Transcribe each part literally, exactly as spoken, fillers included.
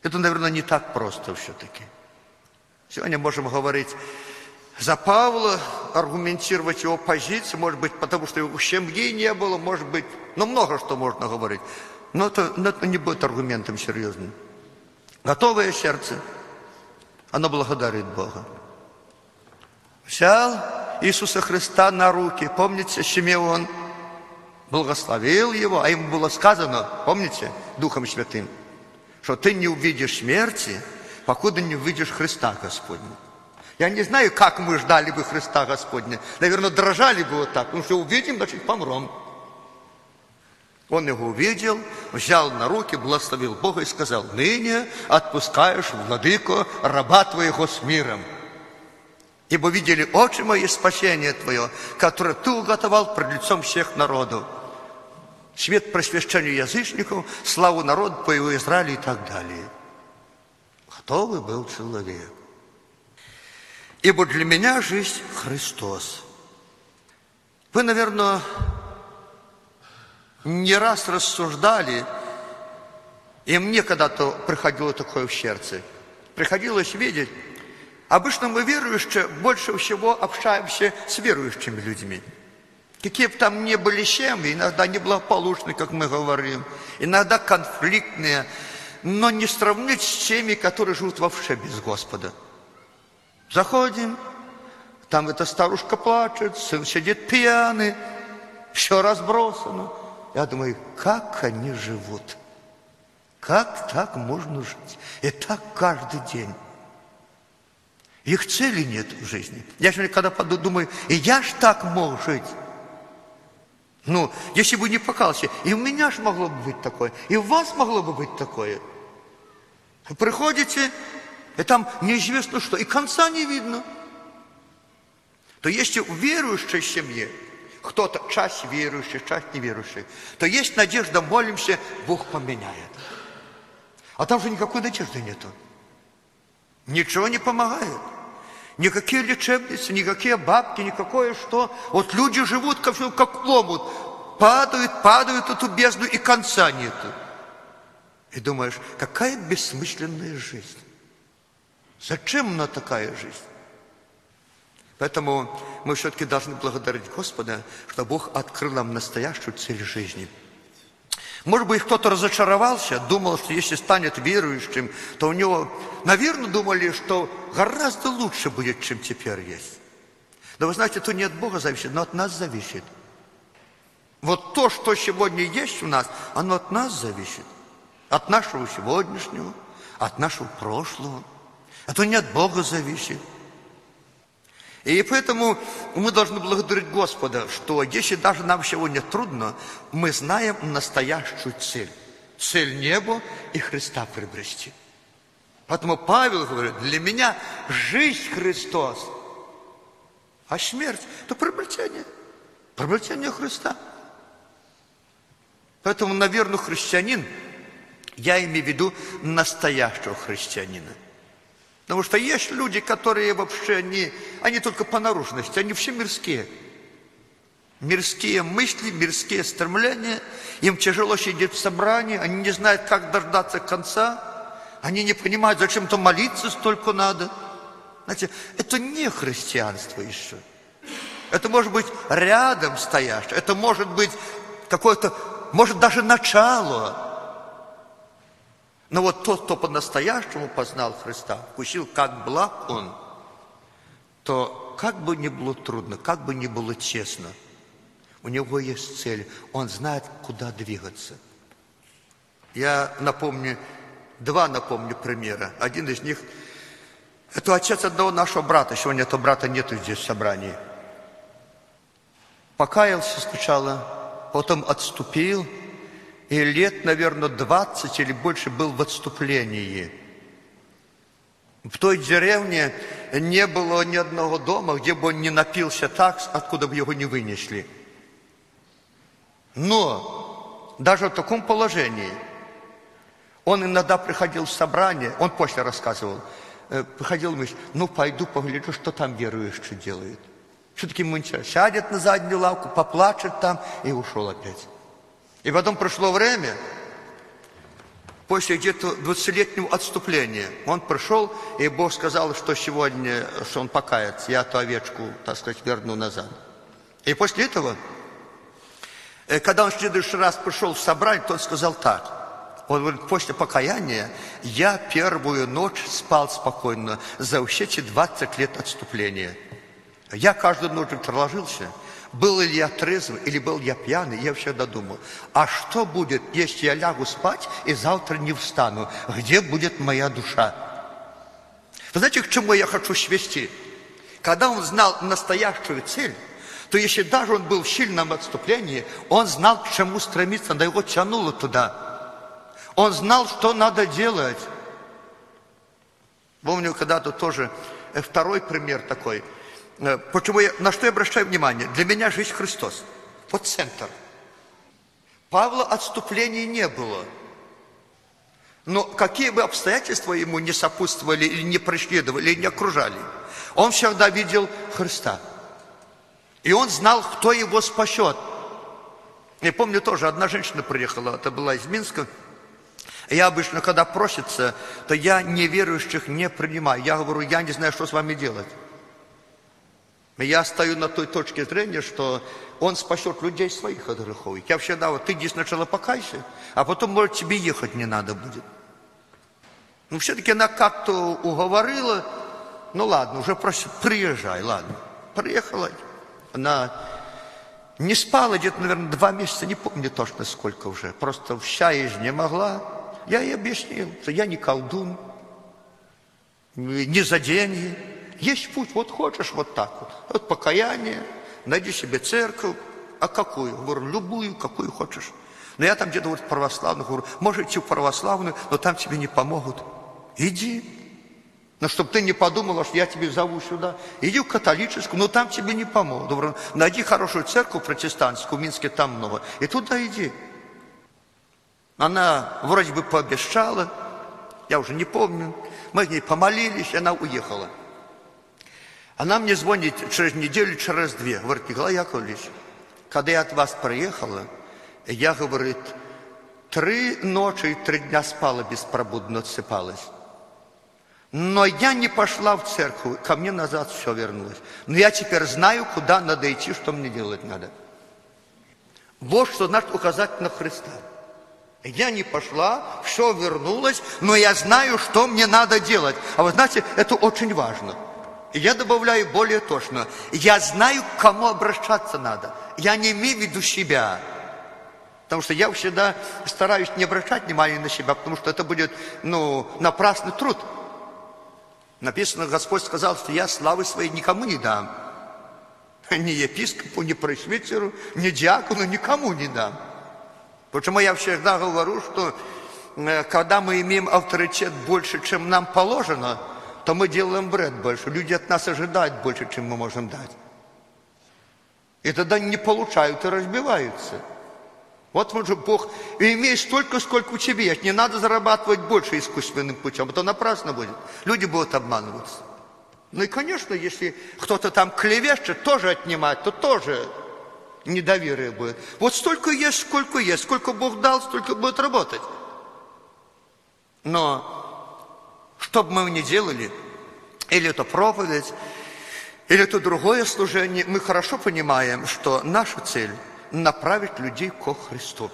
Это, наверное, не так просто все-таки. Сегодня можем говорить за Павла, аргументировать его позицию, может быть, потому что его семьи не было, может быть, ну, много что можно говорить. Но это, но это не будет аргументом серьезным. Готовое сердце, оно благодарит Бога. Взял Иисуса Христа на руки, помните, Симеон благословил его, а ему было сказано, помните, Духом Святым, что ты не увидишь смерти, покуда не увидишь Христа Господня. Я не знаю, как мы ждали бы Христа Господня. Наверное, дрожали бы вот так, потому что увидим, значит, помрем. Он его увидел, взял на руки, благословил Бога и сказал: ныне отпускаешь, владыко, раба твоего с миром. Ибо видели очи мои спасение твое, которое ты уготовал пред лицом всех народов. Свет просвещению язычников, славу народу твоего Израиля и так далее. Готовый был человек. Ибо для меня жизнь Христос. Вы, наверное, не раз рассуждали, и мне когда-то приходило такое в сердце. Приходилось видеть, обычно мы верующие больше всего общаемся с верующими людьми. Какие бы там ни были семьи, иногда неблагополучные, как мы говорим, иногда конфликтные, но не сравнить с теми, которые живут вообще без Господа. Заходим, там эта старушка плачет, сын сидит пьяный, все разбросано. Я думаю, как они живут? Как так можно жить? И так каждый день. Их цели нет в жизни. Я же когда подумаю, и я ж так мог жить. Ну, если бы не покался, и у меня же могло бы быть такое, и у вас могло бы быть такое. Вы приходите, и там неизвестно что, и конца не видно. То если в верующей семье кто-то, часть верующих, часть неверующих, то есть надежда, молимся, Бог поменяет. А там же никакой надежды нету. Ничего не помогает. Никакие лечебницы, никакие бабки, никакое что. Вот люди живут как, как ломут. Падают, падают в эту бездну, и конца нету. И думаешь, какая бессмысленная жизнь. Зачем она такая жизнь? Поэтому мы все-таки должны благодарить Господа, что Бог открыл нам настоящую цель жизни. Может быть, кто-то разочаровался, думал, что если станет верующим, то у него, наверное, думали, что гораздо лучше будет, чем теперь есть. Но вы знаете, это не от Бога зависит, но от нас зависит. Вот то, что сегодня есть у нас, оно от нас зависит. От нашего сегодняшнего, от нашего прошлого. Это не от Бога зависит. И поэтому мы должны благодарить Господа, что если даже нам сегодня трудно, мы знаем настоящую цель. Цель неба и Христа приобрести. Поэтому Павел говорит, для меня жизнь Христос, а смерть – это приобретение. Приобретение Христа. Поэтому, наверное, христианин, я имею в виду настоящего христианина. Потому что есть люди, которые вообще не, они только по наружности, они все мирские. Мирские мысли, мирские стремления. Им тяжело сидеть в собрании, они не знают, как дождаться конца. Они не понимают, зачем-то молиться столько надо. Знаете, это не христианство еще. Это может быть рядом стоящее, это может быть какое-то, может даже начало. Но вот тот, кто по-настоящему познал Христа, вкусил, как благ Он, то как бы ни было трудно, как бы ни было честно, у него есть цель, он знает, куда двигаться. Я напомню, два напомню примера. Один из них, это отец одного нашего брата, сегодня этого брата нету здесь в собрании. Покаялся сначала, потом отступил, и лет, наверное, двадцать или больше был в отступлении. В той деревне не было ни одного дома, где бы он не напился так, откуда бы его не вынесли. Но даже в таком положении он иногда приходил в собрание, он после рассказывал, приходил и говорит, ну пойду погляжу, что там верующие делают. Все-таки ему интересно. Сядет на заднюю лавку, поплачет там и ушел опять. И потом прошло время, После где-то двадцатилетнего отступления он пришел, и Бог сказал, что сегодня, что он покается, я эту овечку, так сказать, верну назад. И после этого, когда он в следующий раз пришел в собрание, то он сказал так. Он говорит, после покаяния я первую ночь спал спокойно за все эти двадцать лет отступления. Я каждую ночь ложился. Был ли я трезвый или был я пьяный, я всегда думал, а что будет, если я лягу спать и завтра не встану? Где будет моя душа? Вы знаете, к чему я хочу свести? Когда он знал настоящую цель, то если даже он был в сильном отступлении, он знал, к чему стремиться, да его тянуло туда. Он знал, что надо делать. Помню, когда-то тоже второй пример такой. Почему я, на что я обращаю внимание? Для меня жизнь Христос. Вот центр. Павла отступлений не было. Но какие бы обстоятельства ему не сопутствовали, или не преследовали, или не окружали, он всегда видел Христа. И он знал, кто его спасет. Я помню тоже, одна женщина приехала, это была из Минска. Я обычно, когда просится, то я неверующих не принимаю. Я говорю, я не знаю, что с вами делать. Я стою на той точке зрения, что он спасет людей своих от грехов. Я всегда, вот ты иди сначала покайся, а потом, может, тебе ехать не надо будет. Ну, все-таки она как-то уговорила, ну, ладно, уже просит, приезжай, ладно. Приехала, она не спала где-то, наверное, два месяца, не помню точно сколько уже. Просто вся не могла. Я ей объяснил, что я не колдун, не за деньги. Есть путь, вот хочешь вот так вот. Вот покаяние, найди себе церковь. А какую? Говорю, любую, какую хочешь. Но я там где-то вот в православную, говорю, может идти в православную, но там тебе не помогут. Иди. Но чтобы ты не подумала, что я тебе зову сюда. Иди в католическую, но там тебе не помогут. Говорю, найди хорошую церковь протестантскую, в Минске там много, и туда иди. Она вроде бы пообещала, я уже не помню. Мы с ней помолились, и она уехала. Она мне звонит через неделю, через две. Говорит, Николай Яковлевич, когда я от вас приехала, я, говорит, три ночи и три дня спала беспробудно, отсыпалась. Но я не пошла в церковь, ко мне назад все вернулось. Но я теперь знаю, куда надо идти, что мне делать надо. Вот что значит указать на Христа. Я не пошла, все вернулось, но я знаю, что мне надо делать. А вы знаете, это очень важно. И я добавляю более точно. Я знаю, к кому обращаться надо. Я не имею в виду себя. Потому что я всегда стараюсь не обращать внимания на себя, потому что это будет, ну, напрасный труд. Написано, Господь сказал, что я славы своей никому не дам. Ни епископу, ни пресвитеру, ни диакону, никому не дам. Почему я всегда говорю, что когда мы имеем авторитет больше, чем нам положено, то мы делаем бред больше. Люди от нас ожидают больше, чем мы можем дать. И тогда не получают и разбиваются. Вот может Бог, и имей столько, сколько у тебя есть. Не надо зарабатывать больше искусственным путем, а то напрасно будет. Люди будут обманываться. Ну и, конечно, если кто-то там клевещет, тоже отнимать, то тоже недоверие будет. Вот столько есть, сколько есть. Сколько Бог дал, столько будет работать. Но что бы мы ни делали, или это проповедь, или это другое служение, мы хорошо понимаем, что наша цель – направить людей ко Христу.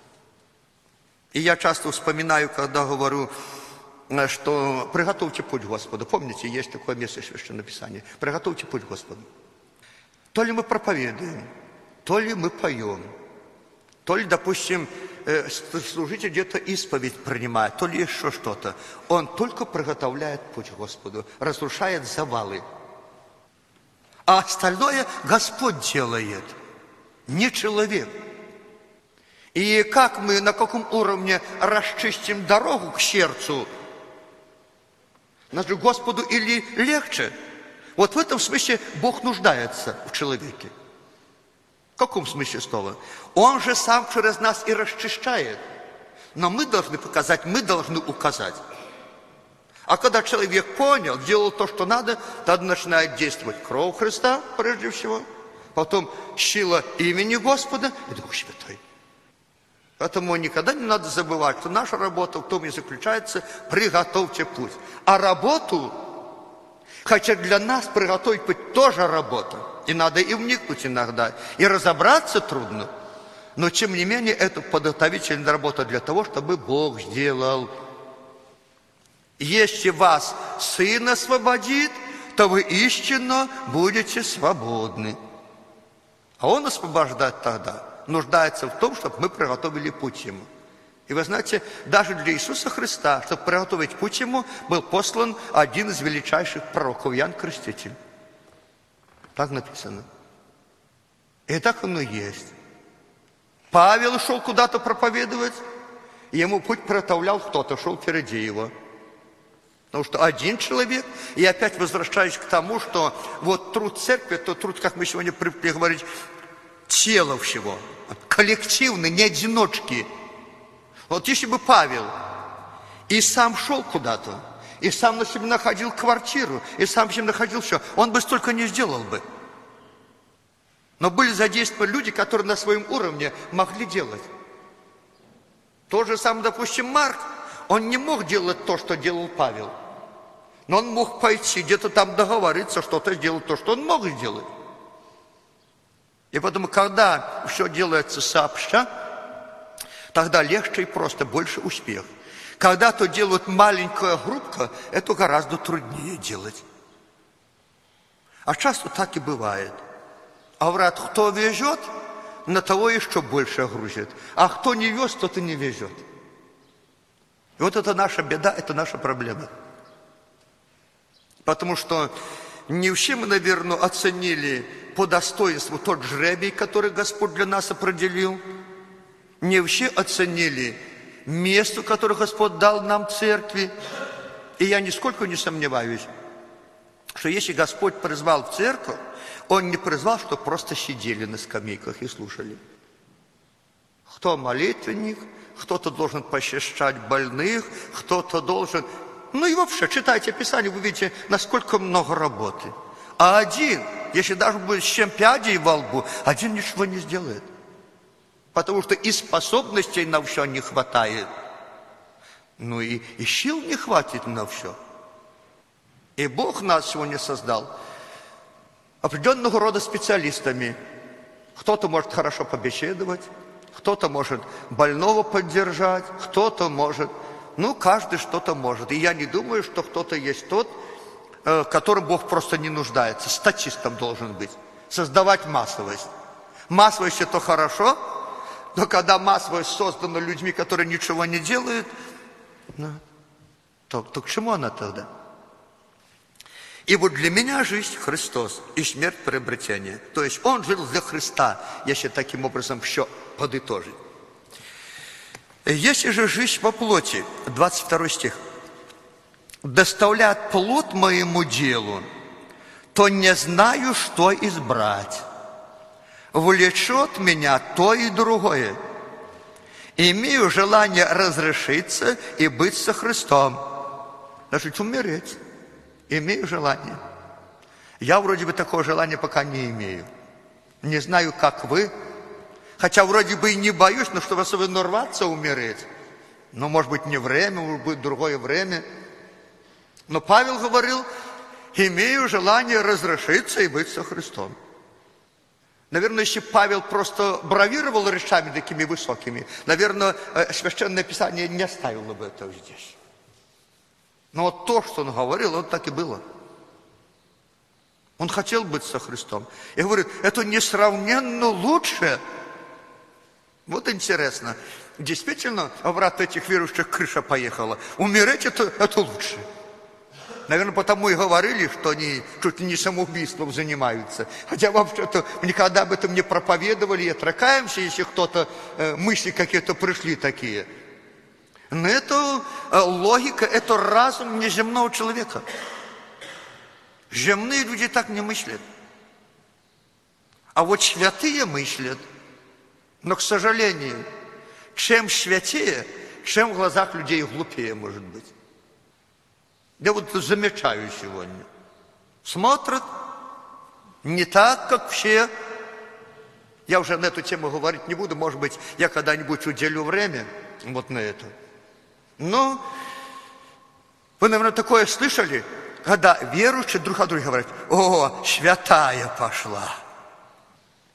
И я часто вспоминаю, когда говорю, что приготовьте путь Господу. Помните, есть такое место в Священном Писании. Приготовьте путь Господу. То ли мы проповедуем, то ли мы поем, то ли, допустим, служитель где-то исповедь принимает, то ли еще что-то. Он только приготовляет путь Господу, разрушает завалы. А остальное Господь делает, не человек. И как мы, на каком уровне расчистим дорогу к сердцу, значит, Господу или легче? Вот в этом смысле Бог нуждается в человеке. В каком смысле слова? Он же сам через нас и расчищает. Но мы должны показать, мы должны указать. А когда человек понял, делал то, что надо, тогда начинает действовать кровь Христа, прежде всего, потом сила имени Господа и Дух Святой. Поэтому никогда не надо забывать, что наша работа в том и заключается: приготовьте путь. А работу, хотя для нас приготовить путь тоже работа, и надо и вникнуть иногда, и разобраться трудно, но тем не менее это подготовительная работа для того, чтобы Бог сделал. Если вас Сын освободит, то вы истинно будете свободны. А Он освобождать тогда нуждается в том, чтобы мы приготовили путь Ему. И вы знаете, даже для Иисуса Христа, чтобы приготовить путь Ему, был послан один из величайших пророков, Иоанн Креститель. Так написано. И так оно и есть. Павел шел куда-то проповедовать, и ему путь приготовлял кто-то, шел впереди его. Потому что один человек, и опять возвращаюсь к тому, что вот труд церкви, это труд, как мы сегодня привыкли говорить, тело всего, коллективный, не одиночки. Вот если бы Павел и сам шел куда-то, и сам на себе находил квартиру, и сам себе находил все, он бы столько не сделал бы. Но были задействованы люди, которые на своем уровне могли делать. То же самое, допустим, Марк, он не мог делать то, что делал Павел. Но он мог пойти, где-то там договориться, что-то сделать, то, что он мог сделать. И поэтому, когда все делается сообща, тогда легче и просто, больше успех. Когда то делают маленькая группка, это гораздо труднее делать. А часто так и бывает. А врат, кто везет, на того еще больше грузит. А кто не вез, тот и не везет. И вот это наша беда, это наша проблема. Потому что не все мы, наверное, оценили по достоинству тот жребий, который Господь для нас определил. Не все оценили место, которое Господь дал нам в церкви. И я нисколько не сомневаюсь, что если Господь призвал в церковь, Он не призвал, чтобы просто сидели на скамейках и слушали. Кто молитвенник, кто-то должен посещать больных, кто-то должен... Ну и вообще, читайте Писание, вы видите, насколько много работы. А один, если даже будет с чем пядей во лбу, один ничего не сделает. Потому что и способностей на все не хватает. Ну и, и сил не хватит на все. И Бог нас сегодня создал определенного рода специалистами. Кто-то может хорошо побеседовать, кто-то может больного поддержать, кто-то может... Ну, каждый что-то может. И я не думаю, что кто-то есть тот, в котором Бог просто не нуждается. Статистом должен быть. Создавать массовость. Массовость – это хорошо, но когда массовость создана людьми, которые ничего не делают, ну, то, то к чему она тогда? И вот для меня жизнь – Христос и смерть – приобретение. То есть Он жил для Христа, если таким образом все подытожить. Если же жизнь по плоти, двадцать второй стих, доставляет плод моему делу, то не знаю, что избрать. Влечет меня то и другое. Имею желание разрешиться и быть со Христом. Значит, умереть. Имею желание. Я вроде бы такого желания пока не имею. Не знаю, как вы. Хотя вроде бы и не боюсь, но чтобы особенно рваться, умереть. Но, может быть, не время, может быть, другое время. Но Павел говорил, имею желание разрешиться и быть со Христом. Наверное, если Павел просто бравировал речами такими высокими, наверное, Священное Писание не оставило бы этого здесь. Но вот то, что он говорил, вот так и было. Он хотел быть со Христом. И говорит, это несравненно лучше. Вот интересно. Действительно, брат, этих верующих крыша поехала. Умереть это, это лучше. Наверное, потому и говорили, что они чуть ли не самоубийством занимаются. Хотя вообще-то никогда об этом не проповедовали и отрекаемся, если кто-то, э, мысли какие-то пришли такие. Но это э, логика, это разум неземного человека. Земные люди так не мыслят. А вот святые мыслят. Но, к сожалению, чем святее, чем в глазах людей глупее может быть. Я вот замечаю сегодня. Смотрят не так, как все. Я уже на эту тему говорить не буду, может быть, я когда-нибудь уделю время вот на это. Но вы, наверное, такое слышали, когда верующие друг о друге говорят: о, святая пошла.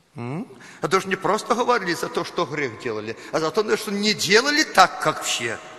А то же не просто говорили за то, что грех делали, а за то, что не делали так, как все.